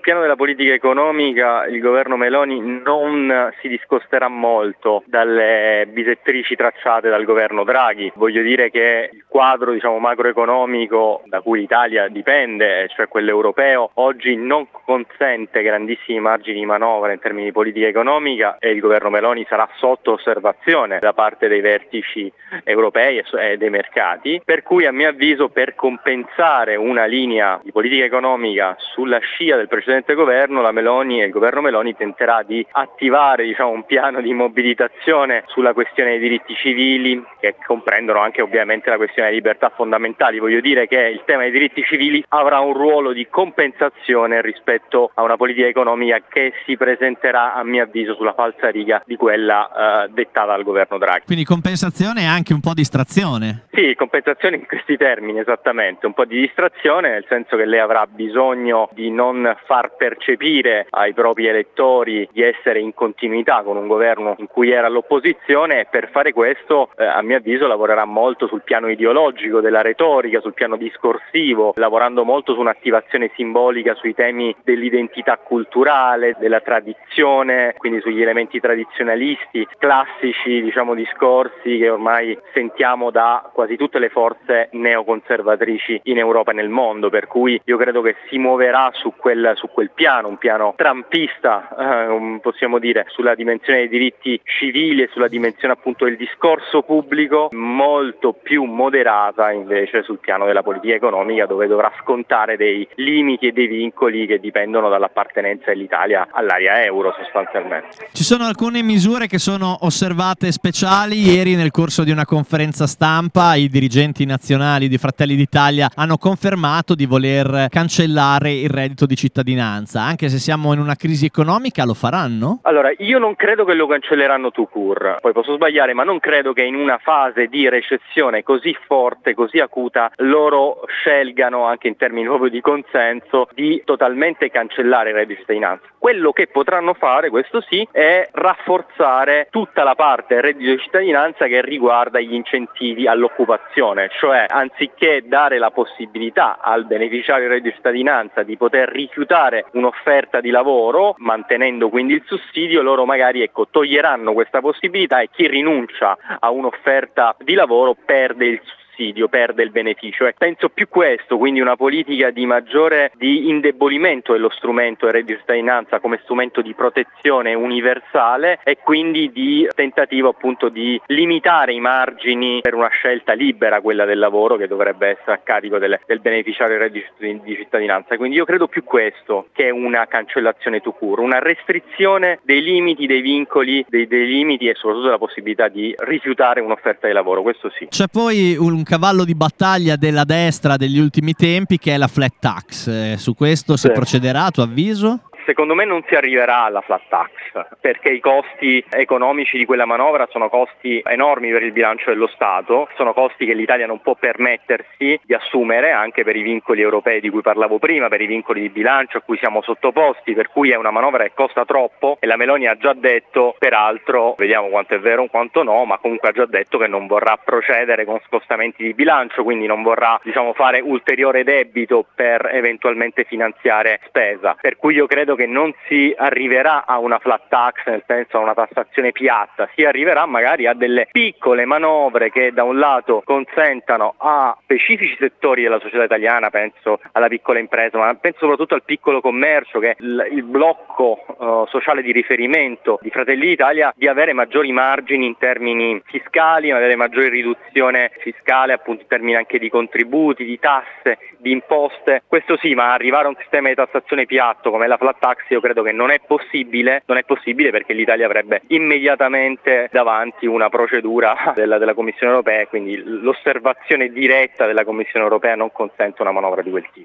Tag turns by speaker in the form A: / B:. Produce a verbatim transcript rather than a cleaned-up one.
A: piano della politica economica il governo Meloni non si discosterà molto dalle bisettrici tracciate dal governo Draghi. Voglio dire che il quadro, diciamo, macroeconomico da cui l'Italia dipende, cioè quello europeo, oggi non consente grandissimi margini di manovra in termini di politica economica e il governo Meloni sarà sotto osservazione da parte dei vertici europei e dei mercati, per cui a mio avviso per compensare una linea di politica economica sulla scia del precedente governo, la Meloni e il governo Meloni tenterà di attivare, diciamo, un piano di mobilitazione sulla questione dei diritti civili, che comprendono anche ovviamente la questione delle libertà fondamentali. Voglio dire che il tema dei diritti civili avrà un ruolo di compensazione rispetto a una politica economica che si presenterà a mio avviso sulla falsariga di quella eh, dettata dal governo Draghi.
B: Quindi compensazione e anche un po' distrazione.
A: Sì, compensazione in questi termini, esattamente, un po' di distrazione, nel senso che lei avrà bisogno di non far percepire ai propri elettori di essere in continuità con un governo in cui era all'opposizione, e per fare questo eh, a mio avviso lavorerà molto sul piano ideologico della retorica, sul piano discorsivo, lavorando molto su un'attivazione simbolica sui temi dell'identità culturale, della tradizione, quindi sugli elementi tradizionalisti, classici, diciamo, discorsi che ormai sentiamo da quasi tutte le forze neoconservatrici in Europa e nel mondo, per cui io credo che si muoverà su quel, su quel piano, un piano trumpista, eh, possiamo dire, sulla dimensione dei diritti civili e sulla dimensione appunto del discorso pubblico, molto più moderata invece sul piano della politica economica, dove dovrà scontare dei limiti e dei vincoli che dipendono dall'appartenenza dell'Italia all'area euro sostanzialmente.
B: Ci sono alcune misure che sono osservate speciali. Ieri nel corso di una conferenza stampa i dirigenti nazionali di Fratelli d'Italia hanno confermato di voler cancellare il reddito di cittadinanza. Anche se siamo in una crisi economica, lo faranno?
A: Allora, io non credo che lo cancelleranno tout court, poi posso sbagliare, ma non credo che in una fase di recessione così forte, così acuta, loro scelgano, anche in termini proprio di consenso, di totalmente cancellare il reddito di cittadinanza. Quello che potranno fare, questo sì, è rafforzare tutta la parte del reddito di cittadinanza che riguarda gli incentivi all'occupazione, cioè anziché dare la possibilità al beneficiario del reddito di cittadinanza di poter rifiutare un'offerta di lavoro, mantenendo quindi il sussidio, loro magari ecco toglieranno questa possibilità e chi rinuncia a un'offerta di lavoro perde il sussidio, perde il beneficio. E penso più questo, quindi una politica di maggiore di indebolimento dello strumento del reddito di cittadinanza come strumento di protezione universale e quindi di tentativo appunto di limitare i margini per una scelta libera, quella del lavoro, che dovrebbe essere a carico del, del beneficiario del reddito di cittadinanza. Quindi io credo più questo che una cancellazione tout court, una restrizione dei limiti, dei vincoli, dei, dei limiti e soprattutto della possibilità di rifiutare un'offerta di lavoro, questo sì.
B: C'è poi un cavallo di battaglia della destra degli ultimi tempi che è la flat tax. Eh, su questo si
A: Sì.
B: procederà a tuo avviso?
A: Secondo me non si arriverà alla flat tax, perché i costi economici di quella manovra sono costi enormi per il bilancio dello Stato, sono costi che l'Italia non può permettersi di assumere anche per i vincoli europei di cui parlavo prima, per i vincoli di bilancio a cui siamo sottoposti, per cui è una manovra che costa troppo e la Meloni ha già detto, peraltro, vediamo quanto è vero o quanto no, ma comunque ha già detto che non vorrà procedere con scostamenti di bilancio, quindi non vorrà, diciamo, fare ulteriore debito per eventualmente finanziare spesa, per cui io credo che non si arriverà a una flat tax, nel senso a una tassazione piatta, si arriverà magari a delle piccole manovre che da un lato consentano a specifici settori della società italiana, penso alla piccola impresa, ma penso soprattutto al piccolo commercio, che è il, il blocco uh, sociale di riferimento di Fratelli d'Italia, di avere maggiori margini in termini fiscali, avere maggiore riduzione fiscale appunto in termini anche di contributi, di tasse, di imposte. Questo sì, ma arrivare a un sistema di tassazione piatto come la flat tax io credo che non è possibile, non è possibile perché l'Italia avrebbe immediatamente davanti una procedura della, della Commissione europea, quindi l'osservazione diretta della Commissione europea non consente una manovra di quel tipo.